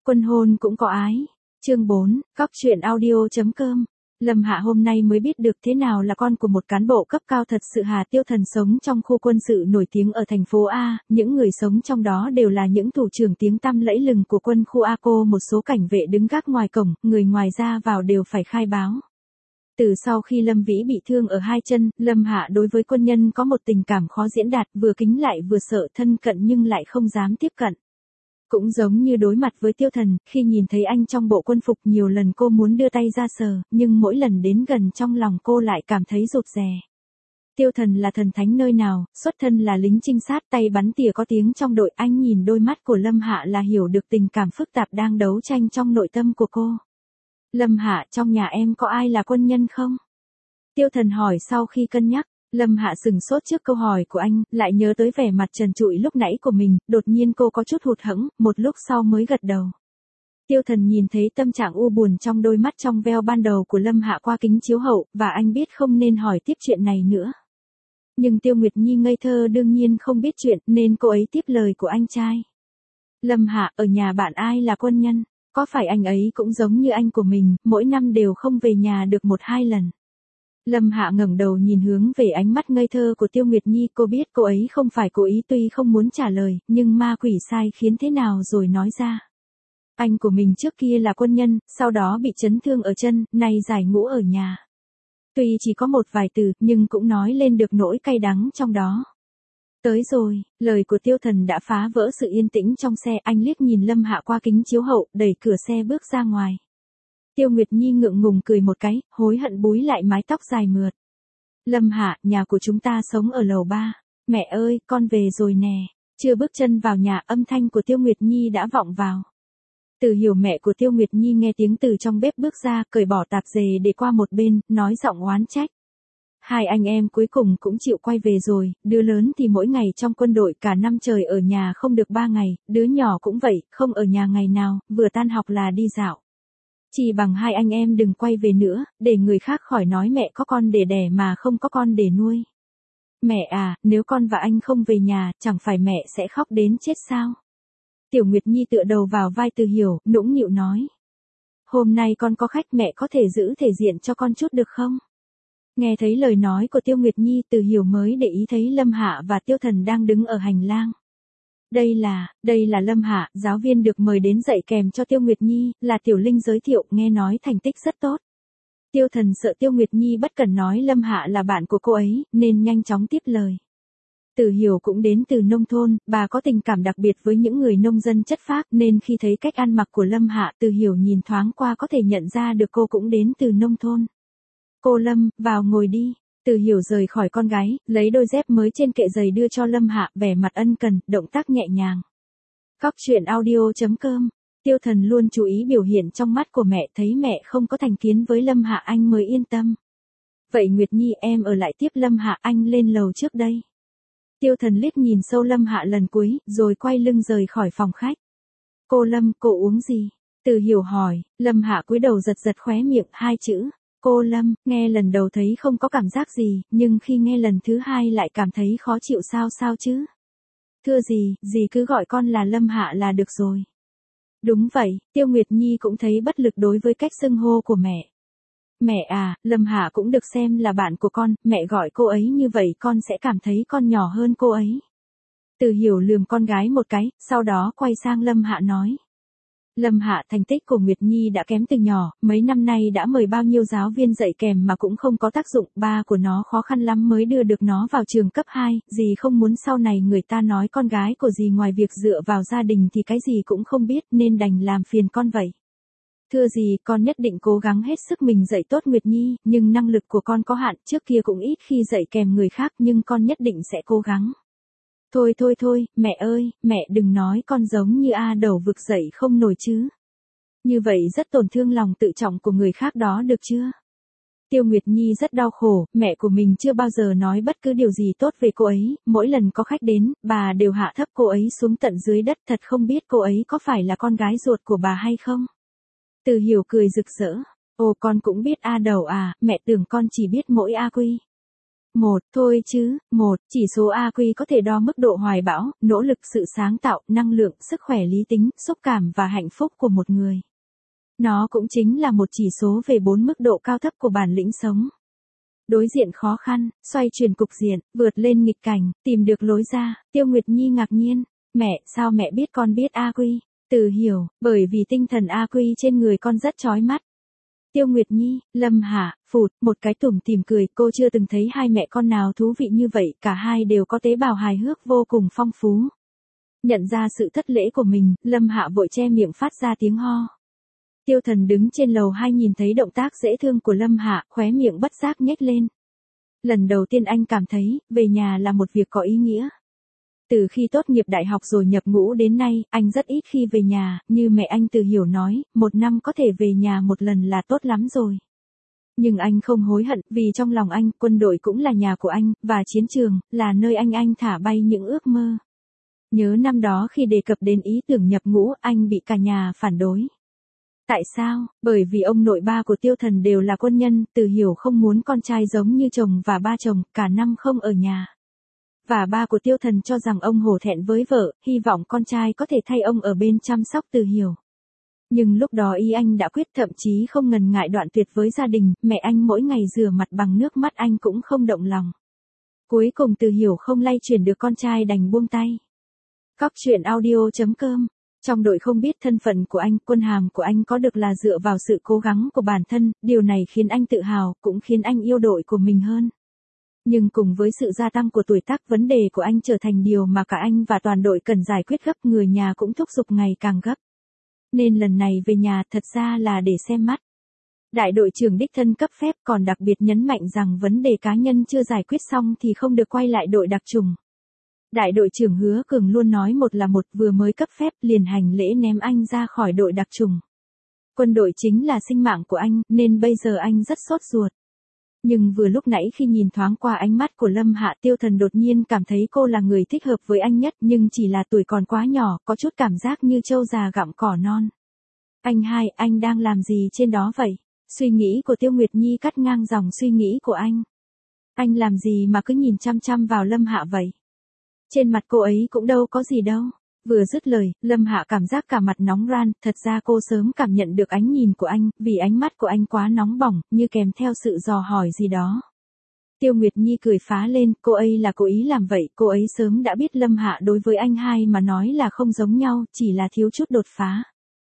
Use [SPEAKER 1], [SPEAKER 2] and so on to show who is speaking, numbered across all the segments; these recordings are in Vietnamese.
[SPEAKER 1] Quân hôn cũng có ái. Chương 4, Cóc truyện audio.com. Lâm Hạ hôm nay mới biết được thế nào là con của một cán bộ cấp cao thật sự. Hà Tiêu Thần sống trong khu quân sự nổi tiếng ở thành phố A, những người sống trong đó đều là những thủ trưởng tiếng tăm lẫy lừng của quân khu A. Cô một số cảnh vệ đứng gác ngoài cổng, người ngoài ra vào đều phải khai báo. Từ sau khi Lâm Vĩ bị thương ở hai chân, Lâm Hạ đối với quân nhân có một tình cảm khó diễn đạt, vừa kính lại vừa sợ, thân cận nhưng lại không dám tiếp cận. Cũng giống như đối mặt với Tiêu Thần, khi nhìn thấy anh trong bộ quân phục nhiều lần cô muốn đưa tay ra sờ, nhưng mỗi lần đến gần trong lòng cô lại cảm thấy rụt rè. Tiêu Thần là thần thánh nơi nào, xuất thân là lính trinh sát, tay bắn tỉa có tiếng trong đội. Anh nhìn đôi mắt của Lâm Hạ là hiểu được tình cảm phức tạp đang đấu tranh trong nội tâm của cô. Lâm Hạ, trong nhà em có ai là quân nhân không? Tiêu Thần hỏi sau khi cân nhắc. Lâm Hạ sừng sốt trước câu hỏi của anh, lại nhớ tới vẻ mặt trần trụi lúc nãy của mình, đột nhiên cô có chút hụt hẫng, một lúc sau mới gật đầu. Tiêu Thần nhìn thấy tâm trạng u buồn trong đôi mắt trong veo ban đầu của Lâm Hạ qua kính chiếu hậu, và anh biết không nên hỏi tiếp chuyện này nữa. Nhưng Tiêu Nguyệt Nhi ngây thơ đương nhiên không biết chuyện, nên cô ấy tiếp lời của anh trai. Lâm Hạ, ở nhà bạn ai là quân nhân? Có phải anh ấy cũng giống như anh của mình, mỗi năm đều không về nhà được 1-2 lần? Lâm Hạ ngẩng đầu nhìn hướng về ánh mắt ngây thơ của Tiêu Nguyệt Nhi, cô biết cô ấy không phải cố ý, tuy không muốn trả lời, nhưng ma quỷ sai khiến thế nào rồi nói ra. Anh của mình trước kia là quân nhân, sau đó bị chấn thương ở chân, nay giải ngũ ở nhà. Tuy chỉ có một vài từ, nhưng cũng nói lên được nỗi cay đắng trong đó. Tới rồi, lời của Tiêu Thần đã phá vỡ sự yên tĩnh trong xe, anh liếc nhìn Lâm Hạ qua kính chiếu hậu, đẩy cửa xe bước ra ngoài. Tiêu Nguyệt Nhi ngượng ngùng cười một cái, hối hận búi lại mái tóc dài mượt. Lâm Hạ, nhà của chúng ta sống ở lầu 3. Mẹ ơi, con về rồi nè. Chưa bước chân vào nhà, âm thanh của Tiêu Nguyệt Nhi đã vọng vào. Từ Hiểu, mẹ của Tiêu Nguyệt Nhi nghe tiếng từ trong bếp bước ra, cởi bỏ tạp dề để qua một bên, nói giọng oán trách. Hai anh em cuối cùng cũng chịu quay về rồi, đứa lớn thì mỗi ngày trong quân đội, cả năm trời ở nhà không được 3 ngày, đứa nhỏ cũng vậy, không ở nhà ngày nào, vừa tan học là đi dạo. Chỉ bằng hai anh em đừng quay về nữa, để người khác khỏi nói mẹ có con để đẻ mà không có con để nuôi. Mẹ à, nếu con và anh không về nhà, chẳng phải mẹ sẽ khóc đến chết sao? Tiểu Nguyệt Nhi tựa đầu vào vai Từ Hiểu, nũng nịu nói. Hôm nay con có khách, mẹ có thể giữ thể diện cho con chút được không? Nghe thấy lời nói của Tiêu Nguyệt Nhi, Từ Hiểu mới để ý thấy Lâm Hạ và Tiêu Thần đang đứng ở hành lang. Đây là Lâm Hạ, giáo viên được mời đến dạy kèm cho Tiêu Nguyệt Nhi, là Tiểu Linh giới thiệu, nghe nói thành tích rất tốt. Tiêu Thần sợ Tiêu Nguyệt Nhi bất cẩn nói Lâm Hạ là bạn của cô ấy, nên nhanh chóng tiếp lời. Từ Hiểu cũng đến từ nông thôn, bà có tình cảm đặc biệt với những người nông dân chất phác, nên khi thấy cách ăn mặc của Lâm Hạ, Từ Hiểu nhìn thoáng qua có thể nhận ra được cô cũng đến từ nông thôn. Cô Lâm, vào ngồi đi. Từ Hiểu rời khỏi con gái, lấy đôi dép mới trên kệ giày đưa cho Lâm Hạ, vẻ mặt ân cần, động tác nhẹ nhàng. Cóc truyện audio.com. Tiêu Thần luôn chú ý biểu hiện trong mắt của mẹ, thấy mẹ không có thành kiến với Lâm Hạ anh mới yên tâm. Vậy Nguyệt Nhi, em ở lại tiếp Lâm Hạ, anh lên lầu trước đây. Tiêu Thần liếc nhìn sâu Lâm Hạ lần cuối, rồi quay lưng rời khỏi phòng khách. Cô Lâm, cô uống gì? Từ Hiểu hỏi. Lâm Hạ cúi đầu giật giật khóe miệng, hai chữ. Cô Lâm, nghe lần đầu thấy không có cảm giác gì, nhưng khi nghe lần thứ hai lại cảm thấy khó chịu. Sao chứ? Thưa gì cứ gọi con là Lâm Hạ là được rồi. Đúng vậy, Tiêu Nguyệt Nhi cũng thấy bất lực đối với cách xưng hô của mẹ. Mẹ à, Lâm Hạ cũng được xem là bạn của con, mẹ gọi cô ấy như vậy con sẽ cảm thấy con nhỏ hơn cô ấy. Từ Hiểu lườm con gái một cái, sau đó quay sang Lâm Hạ nói. Lâm Hạ, thành tích của Nguyệt Nhi đã kém từ nhỏ, mấy năm nay đã mời bao nhiêu giáo viên dạy kèm mà cũng không có tác dụng, ba của nó khó khăn lắm mới đưa được nó vào trường cấp 2, dì không muốn sau này người ta nói con gái của dì ngoài việc dựa vào gia đình thì cái gì cũng không biết, nên đành làm phiền con vậy. Thưa dì, con nhất định cố gắng hết sức mình dạy tốt Nguyệt Nhi, nhưng năng lực của con có hạn, trước kia cũng ít khi dạy kèm người khác, nhưng con nhất định sẽ cố gắng. Thôi, mẹ ơi, mẹ đừng nói con giống như A Đầu vực dậy không nổi chứ. Như vậy rất tổn thương lòng tự trọng của người khác đó được chưa? Tiêu Nguyệt Nhi rất đau khổ, mẹ của mình chưa bao giờ nói bất cứ điều gì tốt về cô ấy, mỗi lần có khách đến, bà đều hạ thấp cô ấy xuống tận dưới đất, thật không biết cô ấy có phải là con gái ruột của bà hay không? Từ Hiểu cười rực rỡ, ồ con cũng biết A Đầu à, mẹ tưởng con chỉ biết mỗi A Quy. Thôi chứ, chỉ số AQ có thể đo mức độ hoài bão, nỗ lực sự sáng tạo, năng lượng, sức khỏe lý tính, xúc cảm và hạnh phúc của một người. Nó cũng chính là một chỉ số về 4 mức độ cao thấp của bản lĩnh sống. Đối diện khó khăn, xoay chuyển cục diện, vượt lên nghịch cảnh, tìm được lối ra. Tiêu Nguyệt Nhi ngạc nhiên, mẹ, sao mẹ biết con biết AQ? Từ Hiểu, bởi vì tinh thần AQ trên người con rất chói mắt. Tiêu Nguyệt Nhi, Lâm Hạ, phụt, một cái tủm tỉm cười, cô chưa từng thấy hai mẹ con nào thú vị như vậy, cả hai đều có tế bào hài hước vô cùng phong phú. Nhận ra sự thất lễ của mình, Lâm Hạ vội che miệng phát ra tiếng ho. Tiêu Thần đứng trên lầu 2 nhìn thấy động tác dễ thương của Lâm Hạ, khóe miệng bất giác nhếch lên. Lần đầu tiên anh cảm thấy, về nhà là một việc có ý nghĩa. Từ khi tốt nghiệp đại học rồi nhập ngũ đến nay, anh rất ít khi về nhà, như mẹ anh Từ Hiểu nói, 1 năm có thể về nhà một lần là tốt lắm rồi. Nhưng anh không hối hận, vì trong lòng anh, quân đội cũng là nhà của anh, và chiến trường, là nơi anh thả bay những ước mơ. Nhớ năm đó khi đề cập đến ý tưởng nhập ngũ, anh bị cả nhà phản đối. Tại sao? Bởi vì ông nội ba của Tiêu Thần đều là quân nhân, Từ Hiểu không muốn con trai giống như chồng và ba chồng, cả năm không ở nhà. Và ba của Tiêu Thần cho rằng ông hổ thẹn với vợ, hy vọng con trai có thể thay ông ở bên chăm sóc Từ Hiểu. Nhưng lúc đó ý anh đã quyết, thậm chí không ngần ngại đoạn tuyệt với gia đình, mẹ anh mỗi ngày rửa mặt bằng nước mắt anh cũng không động lòng. Cuối cùng Từ Hiểu không lay chuyển được con trai đành buông tay. Cóc truyện audio.com. Trong đội không biết thân phận của anh, quân hàm của anh có được là dựa vào sự cố gắng của bản thân, điều này khiến anh tự hào, cũng khiến anh yêu đội của mình hơn. Nhưng cùng với sự gia tăng của tuổi tác, vấn đề của anh trở thành điều mà cả anh và toàn đội cần giải quyết gấp, người nhà cũng thúc giục ngày càng gấp. Nên lần này về nhà thật ra là để xem mắt. Đại đội trưởng đích thân cấp phép, còn đặc biệt nhấn mạnh rằng vấn đề cá nhân chưa giải quyết xong thì không được quay lại đội đặc chủng. Đại đội trưởng Hứa Cường luôn nói một là một, vừa mới cấp phép liền hành lễ ném anh ra khỏi đội đặc chủng. Quân đội chính là sinh mạng của anh, nên bây giờ anh rất sốt ruột. Nhưng vừa lúc nãy khi nhìn thoáng qua ánh mắt của Lâm Hạ, Tiêu Thần đột nhiên cảm thấy cô là người thích hợp với anh nhất, nhưng chỉ là tuổi còn quá nhỏ, có chút cảm giác như trâu già gặm cỏ non. Anh đang làm gì trên đó vậy? Suy nghĩ của Tiêu Nguyệt Nhi cắt ngang dòng suy nghĩ của anh. Anh làm gì mà cứ nhìn chăm chăm vào Lâm Hạ vậy? Trên mặt cô ấy cũng đâu có gì đâu. Vừa dứt lời, Lâm Hạ cảm giác cả mặt nóng ran, thật ra cô sớm cảm nhận được ánh nhìn của anh, vì ánh mắt của anh quá nóng bỏng, như kèm theo sự dò hỏi gì đó. Tiêu Nguyệt Nhi cười phá lên, cô ấy là cố ý làm vậy, cô ấy sớm đã biết Lâm Hạ đối với anh hai mà nói là không giống nhau, chỉ là thiếu chút đột phá.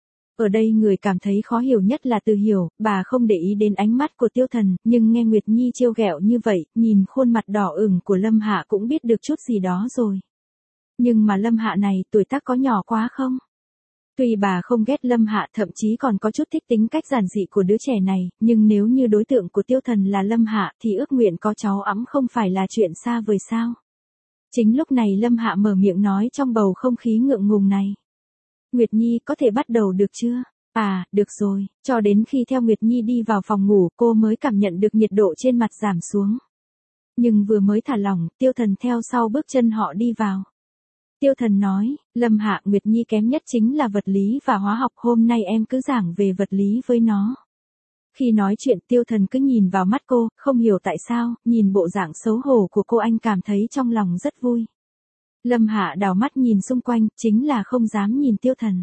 [SPEAKER 1] Ở đây người cảm thấy khó hiểu nhất là Từ Hiểu, bà không để ý đến ánh mắt của Tiêu Thần, nhưng nghe Nguyệt Nhi trêu ghẹo như vậy, nhìn khuôn mặt đỏ ửng của Lâm Hạ cũng biết được chút gì đó rồi. Nhưng mà Lâm Hạ này, tuổi tác có nhỏ quá không? Tuy bà không ghét Lâm Hạ, thậm chí còn có chút thích tính cách giản dị của đứa trẻ này, nhưng nếu như đối tượng của Tiêu Thần là Lâm Hạ thì ước nguyện có cháu ẵm không phải là chuyện xa vời sao? Chính lúc này Lâm Hạ mở miệng nói trong bầu không khí ngượng ngùng này. Nguyệt Nhi, có thể bắt đầu được chưa? À, được rồi. Cho đến khi theo Nguyệt Nhi đi vào phòng ngủ, cô mới cảm nhận được nhiệt độ trên mặt giảm xuống. Nhưng vừa mới thả lỏng, Tiêu Thần theo sau bước chân họ đi vào. Tiêu Thần nói, Lâm Hạ, Nguyệt Nhi kém nhất chính là vật lý và hóa học, hôm nay em cứ giảng về vật lý với nó. Khi nói chuyện, Tiêu Thần cứ nhìn vào mắt cô, không hiểu tại sao, nhìn bộ dạng xấu hổ của cô anh cảm thấy trong lòng rất vui. Lâm Hạ đảo mắt nhìn xung quanh, chính là không dám nhìn Tiêu Thần.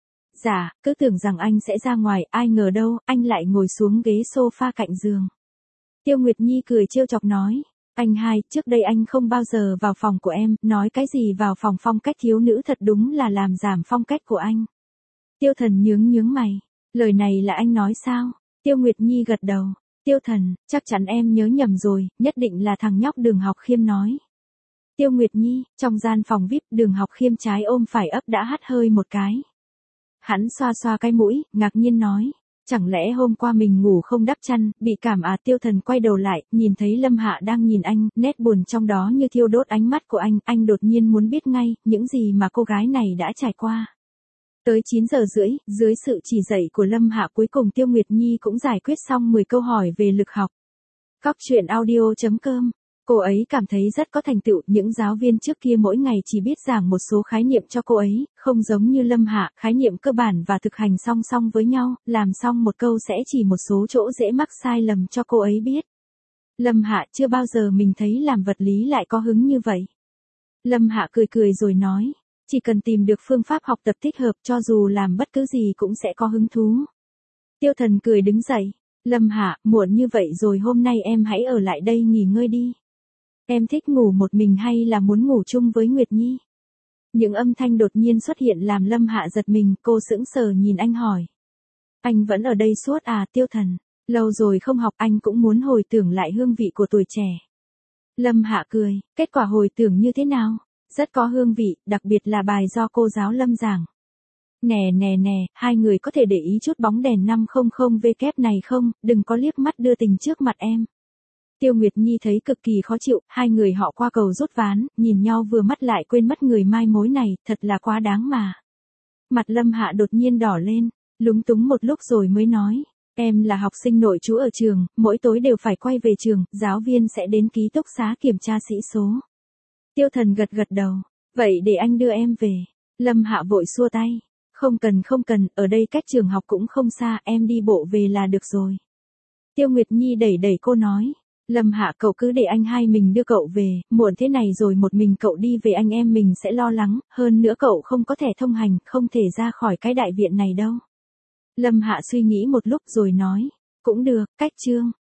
[SPEAKER 1] Dạ, cứ tưởng rằng anh sẽ ra ngoài, ai ngờ đâu, anh lại ngồi xuống ghế sofa cạnh giường. Tiêu Nguyệt Nhi cười trêu chọc nói, anh hai, trước đây anh không bao giờ vào phòng của em, nói cái gì vào phòng, phong cách thiếu nữ thật đúng là làm giảm phong cách của anh. Tiêu Thần nhướng mày, lời này là anh nói sao? Tiêu Nguyệt Nhi gật đầu, Tiêu Thần, chắc chắn em nhớ nhầm rồi, nhất định là thằng nhóc Đường Học Khiêm nói. Tiêu Nguyệt Nhi, trong gian phòng VIP, Đường Học Khiêm trái ôm phải ấp đã hắt hơi một cái. Hắn xoa xoa cái mũi, ngạc nhiên nói, chẳng lẽ hôm qua mình ngủ không đắp chăn, bị cảm à? Tiêu Thần quay đầu lại, nhìn thấy Lâm Hạ đang nhìn anh, nét buồn trong đó như thiêu đốt ánh mắt của anh đột nhiên muốn biết ngay, những gì mà cô gái này đã trải qua. Tới 9 giờ rưỡi, dưới sự chỉ dạy của Lâm Hạ cuối cùng Tiêu Nguyệt Nhi cũng giải quyết xong 10 câu hỏi về lực học. Cóc truyện audio.com. Cô ấy cảm thấy rất có thành tựu, những giáo viên trước kia mỗi ngày chỉ biết giảng một số khái niệm cho cô ấy, không giống như Lâm Hạ, khái niệm cơ bản và thực hành song song với nhau, làm xong một câu sẽ chỉ một số chỗ dễ mắc sai lầm cho cô ấy biết. Lâm Hạ chưa bao giờ mình thấy làm vật lý lại có hứng như vậy. Lâm Hạ cười cười rồi nói, chỉ cần tìm được phương pháp học tập thích hợp cho dù làm bất cứ gì cũng sẽ có hứng thú. Tiêu Thần cười đứng dậy, Lâm Hạ, muộn như vậy rồi hôm nay em hãy ở lại đây nghỉ ngơi đi. Em thích ngủ một mình hay là muốn ngủ chung với Nguyệt Nhi? Những âm thanh đột nhiên xuất hiện làm Lâm Hạ giật mình, cô sững sờ nhìn anh hỏi. Anh vẫn ở đây suốt à Tiêu Thần, lâu rồi không học anh cũng muốn hồi tưởng lại hương vị của tuổi trẻ. Lâm Hạ cười, kết quả hồi tưởng như thế nào? Rất có hương vị, đặc biệt là bài do cô giáo Lâm giảng. Nè nè nè, hai người có thể để ý chút bóng đèn 500W này không, đừng có liếc mắt đưa tình trước mặt em. Tiêu Nguyệt Nhi thấy cực kỳ khó chịu, hai người họ qua cầu rút ván, nhìn nhau vừa mắt lại quên mất người mai mối này, thật là quá đáng mà. Mặt Lâm Hạ đột nhiên đỏ lên, lúng túng một lúc rồi mới nói, em là học sinh nội trú ở trường, mỗi tối đều phải quay về trường, giáo viên sẽ đến ký túc xá kiểm tra sĩ số. Tiêu Thần gật gật đầu, vậy để anh đưa em về. Lâm Hạ vội xua tay, không cần, ở đây cách trường học cũng không xa, em đi bộ về là được rồi. Tiêu Nguyệt Nhi đẩy đẩy cô nói, Lâm Hạ cậu cứ để anh hai mình đưa cậu về, muộn thế này rồi một mình cậu đi về anh em mình sẽ lo lắng, hơn nữa cậu không có thẻ thông hành, không thể ra khỏi cái đại viện này đâu. Lâm Hạ suy nghĩ một lúc rồi nói, cũng được, cách chương.